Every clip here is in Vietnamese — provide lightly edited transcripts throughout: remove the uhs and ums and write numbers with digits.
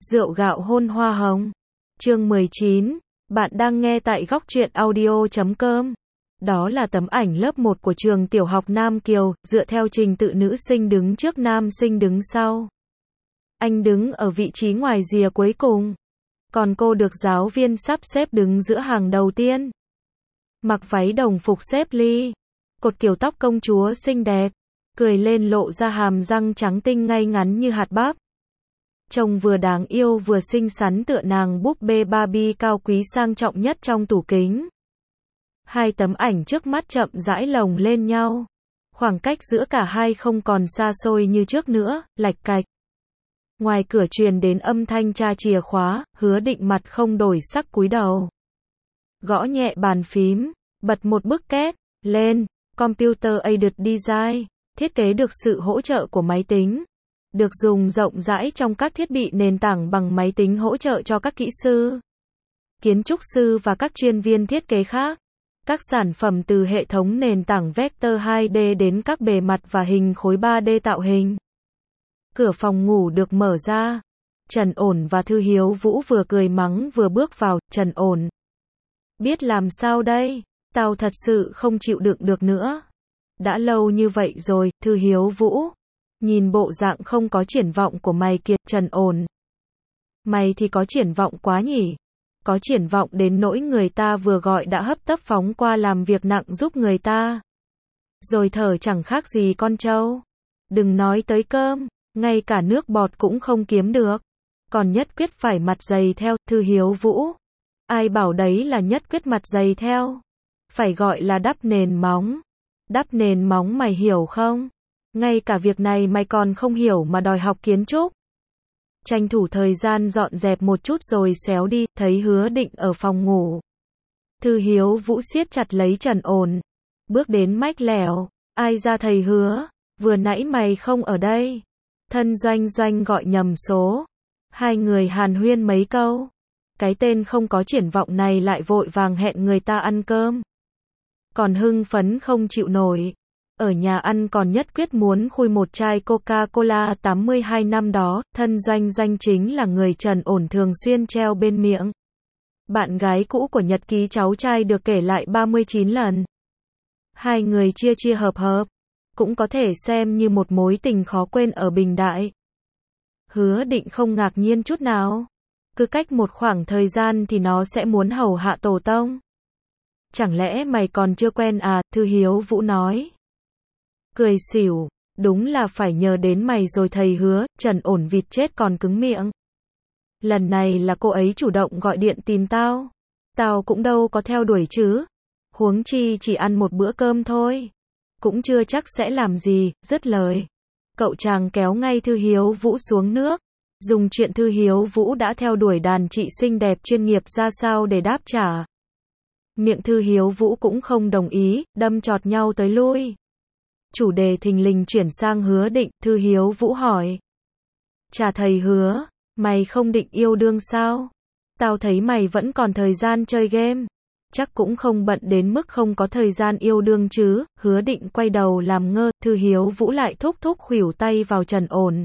Rượu gạo hôn hoa hồng. Chương 19. Bạn đang nghe tại góc truyện audio.com. Đó là tấm ảnh lớp 1 của trường tiểu học Nam Kiều, dựa theo trình tự nữ sinh đứng trước nam sinh đứng sau. Anh đứng ở vị trí ngoài rìa cuối cùng. Còn cô được giáo viên sắp xếp đứng giữa hàng đầu tiên. Mặc váy đồng phục xếp ly. Cột kiểu tóc công chúa xinh đẹp. Cười lên lộ ra hàm răng trắng tinh ngay ngắn như hạt bắp. Trông vừa đáng yêu vừa xinh xắn tựa nàng búp bê Barbie cao quý sang trọng nhất trong tủ kính. Hai tấm ảnh trước mắt chậm rãi lồng lên nhau. Khoảng cách giữa cả hai không còn xa xôi như trước nữa, lạch cạch. Ngoài cửa truyền đến âm thanh tra chìa khóa, Hứa Định mặt không đổi sắc cúi đầu. Gõ nhẹ bàn phím, bật một bức két, lên, Computer Aided Design, thiết kế được sự hỗ trợ của máy tính. Được dùng rộng rãi trong các thiết bị nền tảng bằng máy tính hỗ trợ cho các kỹ sư, kiến trúc sư và các chuyên viên thiết kế khác. Các sản phẩm từ hệ thống nền tảng vector 2D đến các bề mặt và hình khối 3D tạo hình. Cửa phòng ngủ được mở ra. Trần Ổn và Thư Hiếu Vũ vừa cười mắng vừa bước vào. Trần Ổn: biết làm sao đây? Tao thật sự không chịu đựng được nữa. Đã lâu như vậy rồi. Thư Hiếu Vũ: nhìn bộ dạng không có triển vọng của mày kìa. Trần Ổn: mày thì có triển vọng quá nhỉ. Có triển vọng đến nỗi người ta vừa gọi đã hấp tấp phóng qua làm việc nặng giúp người ta. Rồi thở chẳng khác gì con trâu. Đừng nói tới cơm, ngay cả nước bọt cũng không kiếm được. Còn nhất quyết phải mặt dày theo. Thư Hiếu Vũ: ai bảo đấy là nhất quyết mặt dày theo. Phải gọi là đắp nền móng. Đắp nền móng mày hiểu không? Ngay cả việc này mày còn không hiểu mà đòi học kiến trúc. Tranh thủ thời gian dọn dẹp một chút rồi xéo đi. Thấy Hứa Định ở phòng ngủ, Thư Hiếu Vũ siết chặt lấy Trần Ổn, bước đến mách lẻo: ai ra thầy Hứa, vừa nãy mày không ở đây. Thân Doanh Doanh gọi nhầm số. Hai người hàn huyên mấy câu. Cái tên không có triển vọng này lại vội vàng hẹn người ta ăn cơm. Còn hưng phấn không chịu nổi. Ở nhà ăn còn nhất quyết muốn khui một chai Coca-Cola 82 năm đó. Thân Doanh Doanh chính là người Trần Ổn thường xuyên treo bên miệng. Bạn gái cũ của nhật ký cháu trai được kể lại 39 lần. Hai người chia chia hợp hợp, cũng có thể xem như một mối tình khó quên ở Bình Đại. Hứa Định không ngạc nhiên chút nào. Cứ cách một khoảng thời gian thì nó sẽ muốn hầu hạ tổ tông. Chẳng lẽ mày còn chưa quen à? Thư Hiếu Vũ nói. Cười xỉu, đúng là phải nhờ đến mày rồi thầy Hứa. Trần Ổn vịt chết còn cứng miệng. Lần này là cô ấy chủ động gọi điện tìm tao. Tao cũng đâu có theo đuổi chứ. Huống chi chỉ ăn một bữa cơm thôi. Cũng chưa chắc sẽ làm gì. Dứt lời, cậu chàng kéo ngay Thư Hiếu Vũ xuống nước. Dùng chuyện Thư Hiếu Vũ đã theo đuổi đàn chị xinh đẹp chuyên nghiệp ra sao để đáp trả. Miệng Thư Hiếu Vũ cũng không đồng ý, đâm chọt nhau tới lui. Chủ đề thình lình chuyển sang Hứa Định. Thư Hiếu Vũ hỏi: chà thầy Hứa, mày không định yêu đương sao? Tao thấy mày vẫn còn thời gian chơi game. Chắc cũng không bận đến mức không có thời gian yêu đương chứ. Hứa Định quay đầu làm ngơ. Thư Hiếu Vũ lại thúc thúc khuỷu tay vào Trần Ổn.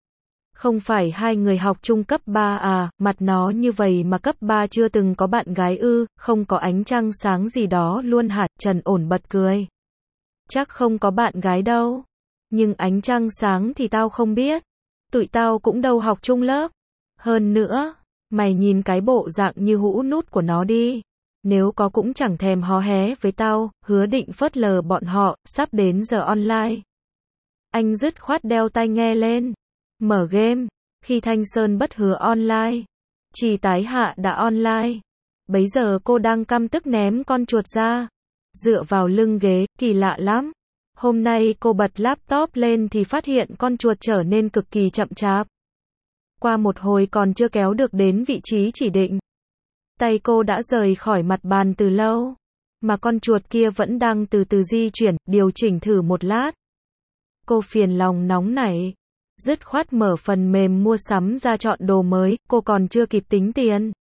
Không phải hai người học chung cấp 3 à? Mặt nó như vậy mà cấp 3 chưa từng có bạn gái ư? Không có ánh trăng sáng gì đó luôn hả? Trần Ổn bật cười. Chắc không có bạn gái đâu. Nhưng ánh trăng sáng thì tao không biết. Tụi tao cũng đâu học chung lớp. Hơn nữa, mày nhìn cái bộ dạng như hũ nút của nó đi. Nếu có cũng chẳng thèm hó hé với tao. Hứa Định phớt lờ bọn họ. Sắp đến giờ online, anh dứt khoát đeo tai nghe lên, mở game. Khi Thanh Sơn Bất Hứa online, Trì Tái Hạ đã online. Bấy giờ cô đang căm tức ném con chuột ra, dựa vào lưng ghế. Kỳ lạ lắm. Hôm nay cô bật laptop lên thì phát hiện con chuột trở nên cực kỳ chậm chạp. Qua một hồi còn chưa kéo được đến vị trí chỉ định, tay cô đã rời khỏi mặt bàn từ lâu. Mà con chuột kia vẫn đang từ từ di chuyển, điều chỉnh thử một lát. Cô phiền lòng nóng nảy, dứt khoát mở phần mềm mua sắm ra chọn đồ mới. Cô còn chưa kịp tính tiền,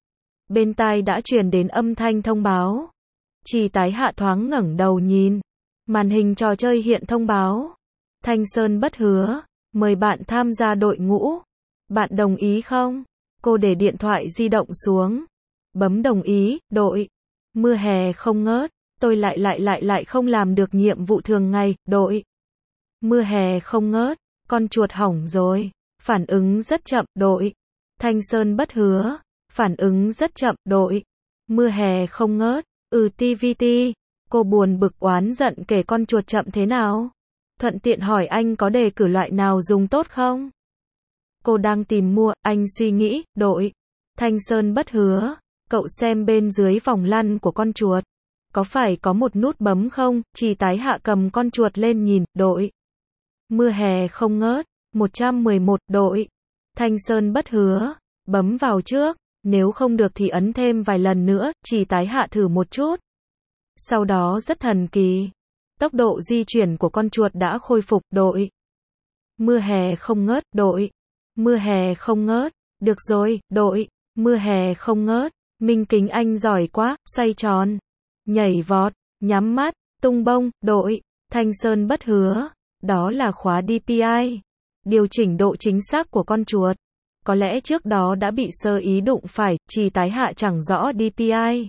bên tai đã truyền đến âm thanh thông báo. Trì Tái Hạ thoáng ngẩng đầu nhìn. Màn hình trò chơi hiện thông báo: Thanh Sơn Bất Hứa, mời bạn tham gia đội ngũ. Bạn đồng ý không? Cô để điện thoại di động xuống. Bấm đồng ý, đội. Mưa hè không ngớt. Tôi lại không làm được nhiệm vụ thường ngày, đội. Mưa hè không ngớt. Con chuột hỏng rồi. Phản ứng rất chậm, đội. Thanh Sơn bất hứa. Phản ứng rất chậm, đội. Mưa hè không ngớt. TVT. Cô buồn bực oán giận kể con chuột chậm thế nào. Thuận tiện hỏi anh có đề cử loại nào dùng tốt không? Cô đang tìm mua, anh suy nghĩ, đội. Thanh Sơn bất hứa. Cậu xem bên dưới vòng lăn của con chuột. Có phải có một nút bấm không? Chỉ tái hạ cầm con chuột lên nhìn, đội. Mưa hè không ngớt. 111, đội. Thanh Sơn bất hứa. Bấm vào trước. Nếu không được thì ấn thêm vài lần nữa, chỉ tái hạ thử một chút. Sau đó rất thần kỳ. Tốc độ di chuyển của con chuột đã khôi phục, đội. Mưa hè không ngớt, đội. Mưa hè không ngớt. Được rồi, đội. Mưa hè không ngớt. Minh Kính anh giỏi quá, xoay tròn. Nhảy vọt, nhắm mắt, tung bông, đội. Thanh Sơn bất hứa. Đó là khóa DPI. Điều chỉnh độ chính xác của con chuột. Có lẽ trước đó đã bị sơ ý đụng phải, chỉ tái hạ chẳng rõ DPI.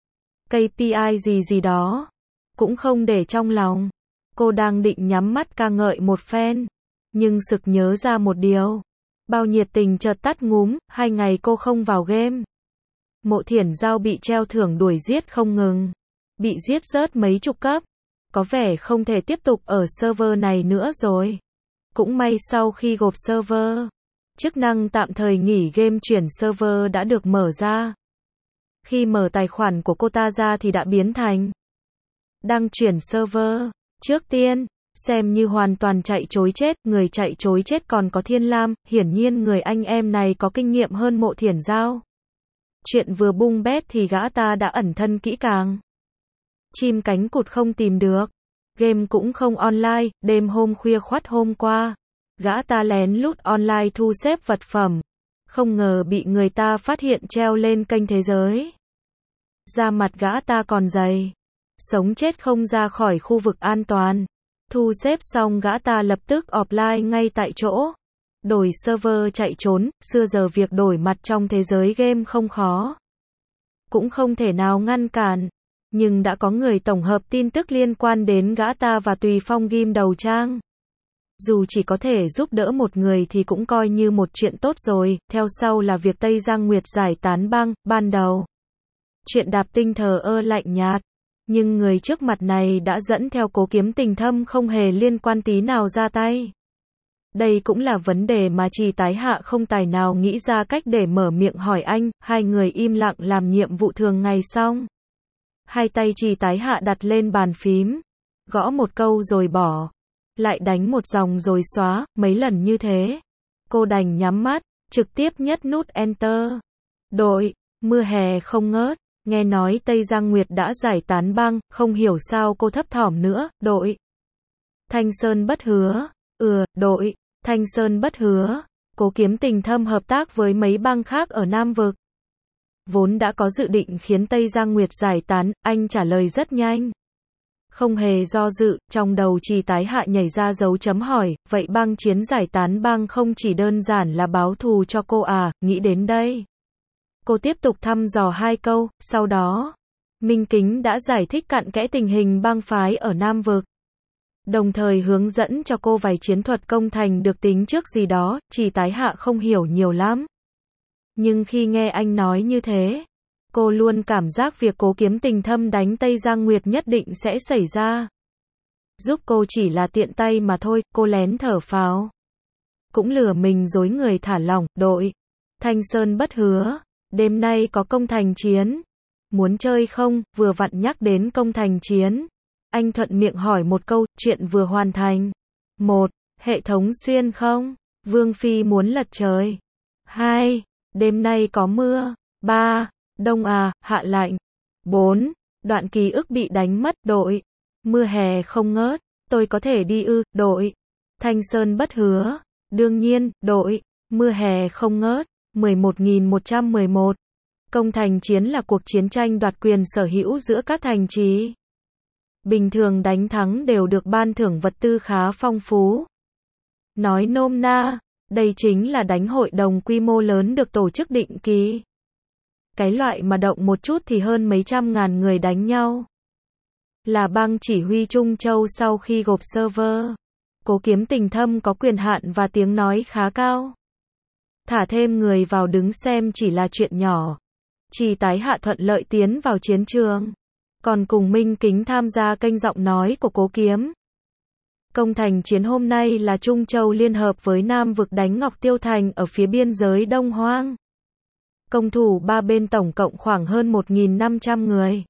KPI gì đó. Cũng không để trong lòng. Cô đang định nhắm mắt ca ngợi một phen. Nhưng sực nhớ ra một điều. Bao nhiệt tình chợt tắt ngúm, 2 ngày cô không vào game. Mộ Thiển Giao bị treo thưởng đuổi giết không ngừng. Bị giết rớt mấy chục cấp. Có vẻ không thể tiếp tục ở server này nữa rồi. Cũng may sau khi gộp server, chức năng tạm thời nghỉ game chuyển server đã được mở ra. Khi mở tài khoản của cô ta ra thì đã biến thành đăng chuyển server. Trước tiên, xem như hoàn toàn chạy chối chết, người chạy chối chết còn có Thiên Lam, hiển nhiên người anh em này có kinh nghiệm hơn Mộ Thiển Giao. Chuyện vừa bung bét thì gã ta đã ẩn thân kỹ càng. Chim cánh cụt không tìm được. Game cũng không online, đêm hôm khuya khoắt hôm qua. Gã ta lén lút online thu xếp vật phẩm. Không ngờ bị người ta phát hiện treo lên kênh thế giới. Da mặt gã ta còn dày. Sống chết không ra khỏi khu vực an toàn. Thu xếp xong gã ta lập tức offline ngay tại chỗ. Đổi server chạy trốn, xưa giờ việc đổi mặt trong thế giới game không khó. Cũng không thể nào ngăn cản. Nhưng đã có người tổng hợp tin tức liên quan đến gã ta và Tùy Phong ghim đầu trang. Dù chỉ có thể giúp đỡ một người thì cũng coi như một chuyện tốt rồi. Theo sau là việc Tây Giang Nguyệt giải tán băng, ban đầu. Chuyện Đạp Tinh thờ ơ lạnh nhạt. Nhưng người trước mặt này đã dẫn theo Cố Kiếm Tình Thâm không hề liên quan tí nào ra tay. Đây cũng là vấn đề mà Trì Tái Hạ không tài nào nghĩ ra cách để mở miệng hỏi anh. Hai người im lặng làm nhiệm vụ thường ngày xong. Hai tay Trì Tái Hạ đặt lên bàn phím. Gõ một câu rồi bỏ. Lại đánh một dòng rồi xóa, mấy lần như thế. Cô đành nhắm mắt, trực tiếp nhấp nút Enter. Đội, mưa hè không ngớt. Nghe nói Tây Giang Nguyệt đã giải tán băng, không hiểu sao cô thấp thỏm nữa, đội. Thanh Sơn bất hứa. Đội. Thanh Sơn bất hứa. Cố Kiếm Tình Thâm hợp tác với mấy băng khác ở Nam Vực. Vốn đã có dự định khiến Tây Giang Nguyệt giải tán, anh trả lời rất nhanh. Không hề do dự, trong đầu Trì Tái Hạ nhảy ra dấu chấm hỏi, vậy băng chiến giải tán băng không chỉ đơn giản là báo thù cho cô à, nghĩ đến đây. Cô tiếp tục thăm dò 2 câu, sau đó, Minh Kính đã giải thích cặn kẽ tình hình băng phái ở Nam Vực. Đồng thời hướng dẫn cho cô vài chiến thuật công thành được tính trước gì đó, Trì Tái Hạ không hiểu nhiều lắm. Nhưng khi nghe anh nói như thế, cô luôn cảm giác việc Cố Kiếm Tình Thâm đánh Tây Giang Nguyệt nhất định sẽ xảy ra. Giúp cô chỉ là tiện tay mà thôi, cô lén thở phào. Cũng lừa mình dối người thả lỏng, đội. Thanh Sơn bất hứa. Đêm nay có công thành chiến. Muốn chơi không? Vừa vặn nhắc đến công thành chiến. Anh thuận miệng hỏi một câu, chuyện vừa hoàn thành. 1. Hệ thống xuyên không? Vương Phi muốn lật trời. 2. Đêm nay có mưa. 3. Đông à, hạ lạnh. 4. Đoạn ký ức bị đánh mất, đội. Mưa hè không ngớt. Tôi có thể đi đội. Thanh Sơn bất hứa. Đương nhiên, đội. Mưa hè không ngớt. 11.111. Công thành chiến là cuộc chiến tranh đoạt quyền sở hữu giữa các thành trì. Bình thường đánh thắng đều được ban thưởng vật tư khá phong phú. Nói nôm na, Đây chính là đánh hội đồng quy mô lớn được tổ chức định kỳ. Cái loại mà động một chút thì hơn mấy trăm ngàn người đánh nhau. Là bang chỉ huy Trung Châu sau khi gộp server. Cố Kiếm tình thâm có quyền hạn và tiếng nói khá cao. Thả thêm người vào đứng xem chỉ là chuyện nhỏ. Chỉ tái hạ thuận lợi tiến vào chiến trường. Còn cùng Minh Kính tham gia kênh giọng nói của Cố Kiếm. Công thành chiến hôm nay là Trung Châu liên hợp với Nam vực đánh Ngọc Tiêu Thành ở phía biên giới Đông Hoang. Công thủ ba bên tổng cộng khoảng hơn 1.500 người.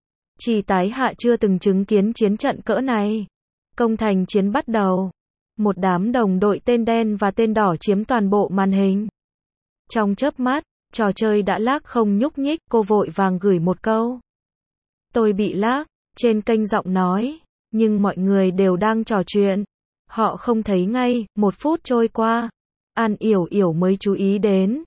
Chỉ tái hạ chưa từng chứng kiến chiến trận cỡ này. Công thành chiến bắt đầu. Một đám đồng đội tên đen và tên đỏ chiếm toàn bộ màn hình. Trong chớp mắt, trò chơi đã lag không nhúc nhích, cô vội vàng gửi một câu. Tôi bị lag, trên kênh giọng nói, nhưng mọi người đều đang trò chuyện. Họ không thấy ngay, 1 phút trôi qua. An Yểu Yểu mới chú ý đến.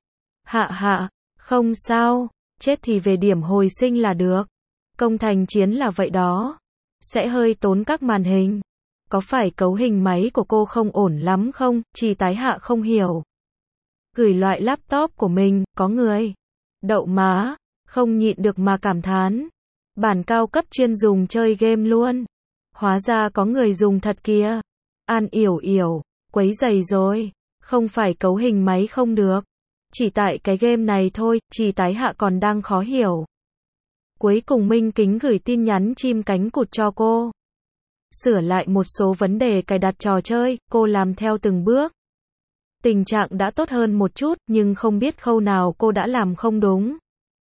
Hạ, không sao, chết thì về điểm hồi sinh là được. Công thành chiến là vậy đó. Sẽ hơi tốn các màn hình. Có phải cấu hình máy của cô không ổn lắm không? Chỉ tái hạ không hiểu. Gửi loại laptop của mình, có người. Đậu má, không nhịn được mà cảm thán. Bản cao cấp chuyên dùng chơi game luôn. Hóa ra có người dùng thật kìa. An Yểu Yểu, quấy rầy rồi. Không phải cấu hình máy không được. Chỉ tại cái game này thôi, chỉ tái hạ còn đang khó hiểu. Cuối cùng Minh Kính gửi tin nhắn chim cánh cụt cho cô. Sửa lại một số vấn đề cài đặt trò chơi, cô làm theo từng bước. Tình trạng đã tốt hơn một chút, nhưng không biết khâu nào cô đã làm không đúng.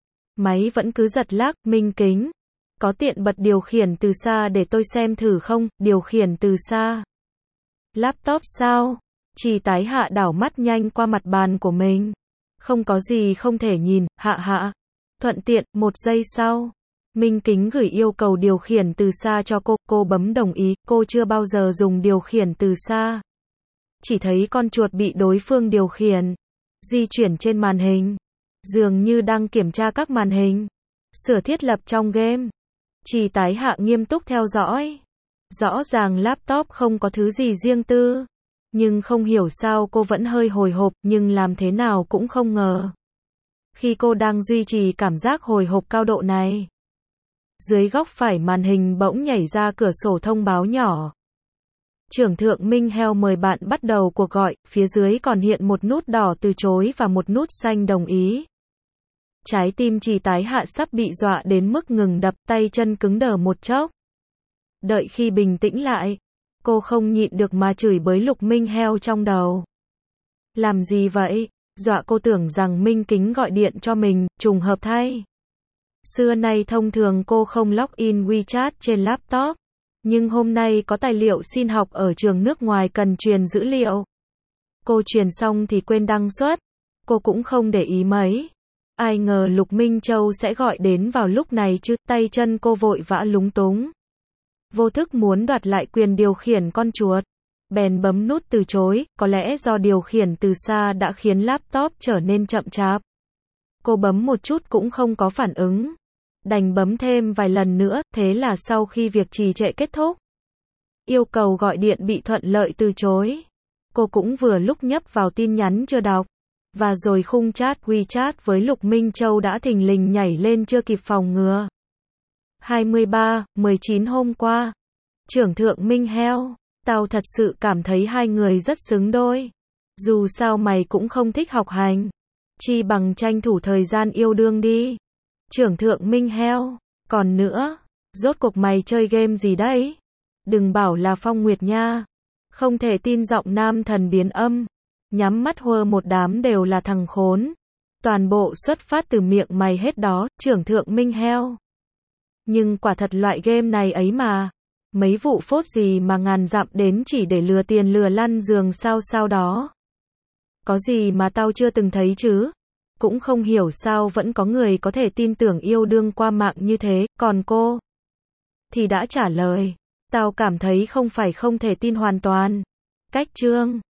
Máy vẫn cứ giật lag. Minh Kính, có tiện bật điều khiển từ xa để tôi xem thử không? Điều khiển từ xa. Laptop sao? Chỉ tái hạ đảo mắt nhanh qua mặt bàn của mình. Không có gì không thể nhìn, hạ. Thuận tiện, 1 giây sau. Minh Kính gửi yêu cầu điều khiển từ xa cho cô bấm đồng ý, cô chưa bao giờ dùng điều khiển từ xa. Chỉ thấy con chuột bị đối phương điều khiển, di chuyển trên màn hình. Dường như đang kiểm tra các màn hình. Sửa thiết lập trong game. Chỉ tái hạ nghiêm túc theo dõi. Rõ ràng laptop không có thứ gì riêng tư. Nhưng không hiểu sao cô vẫn hơi hồi hộp, nhưng làm thế nào cũng không ngờ. Khi cô đang duy trì cảm giác hồi hộp cao độ này, dưới góc phải màn hình bỗng nhảy ra cửa sổ thông báo nhỏ. Trưởng thượng Minh Heo mời bạn bắt đầu cuộc gọi, phía dưới còn hiện một nút đỏ từ chối và một nút xanh đồng ý. Trái tim Chỉ tái hạ sắp bị dọa đến mức ngừng đập, tay chân cứng đờ một chốc. Đợi khi bình tĩnh lại, cô không nhịn được mà chửi bới Lục Minh Heo trong đầu. Làm gì vậy? Dọa cô tưởng rằng Minh Kính gọi điện cho mình, trùng hợp thay. Xưa nay thông thường cô không login WeChat trên laptop. Nhưng hôm nay có tài liệu xin học ở trường nước ngoài cần truyền dữ liệu. Cô truyền xong thì quên đăng xuất. Cô cũng không để ý mấy. Ai ngờ Lục Minh Châu sẽ gọi đến vào lúc này chứ, tay chân cô vội vã lúng túng. Vô thức muốn đoạt lại quyền điều khiển con chuột. Bèn bấm nút từ chối, có lẽ do điều khiển từ xa đã khiến laptop trở nên chậm chạp. Cô bấm một chút cũng không có phản ứng. Đành bấm thêm vài lần nữa, thế là sau khi việc trì trệ kết thúc, yêu cầu gọi điện bị thuận lợi từ chối. Cô cũng vừa lúc nhấp vào tin nhắn chưa đọc. Và rồi khung chat WeChat với Lục Minh Châu đã thình lình nhảy lên chưa kịp phòng ngừa. 23/19 hôm qua. Trưởng thượng Minh Heo, tao thật sự cảm thấy hai người rất xứng đôi. Dù sao mày cũng không thích học hành. Chi bằng tranh thủ thời gian yêu đương đi. Trưởng thượng Minh Heo, còn nữa, rốt cuộc mày chơi game gì đấy? Đừng bảo là Phong Nguyệt nha. Không thể tin giọng nam thần biến âm. Nhắm mắt hơ một đám đều là thằng khốn. Toàn bộ xuất phát từ miệng mày hết đó, trưởng thượng Minh Heo. Nhưng quả thật loại game này ấy mà. Mấy vụ phốt gì mà ngàn dặm đến chỉ để lừa tiền lừa lăn giường sao đó. Có gì mà tao chưa từng thấy chứ? Cũng không hiểu sao vẫn có người có thể tin tưởng yêu đương qua mạng như thế, còn cô thì đã trả lời. Tao cảm thấy không phải không thể tin hoàn toàn. Cách chương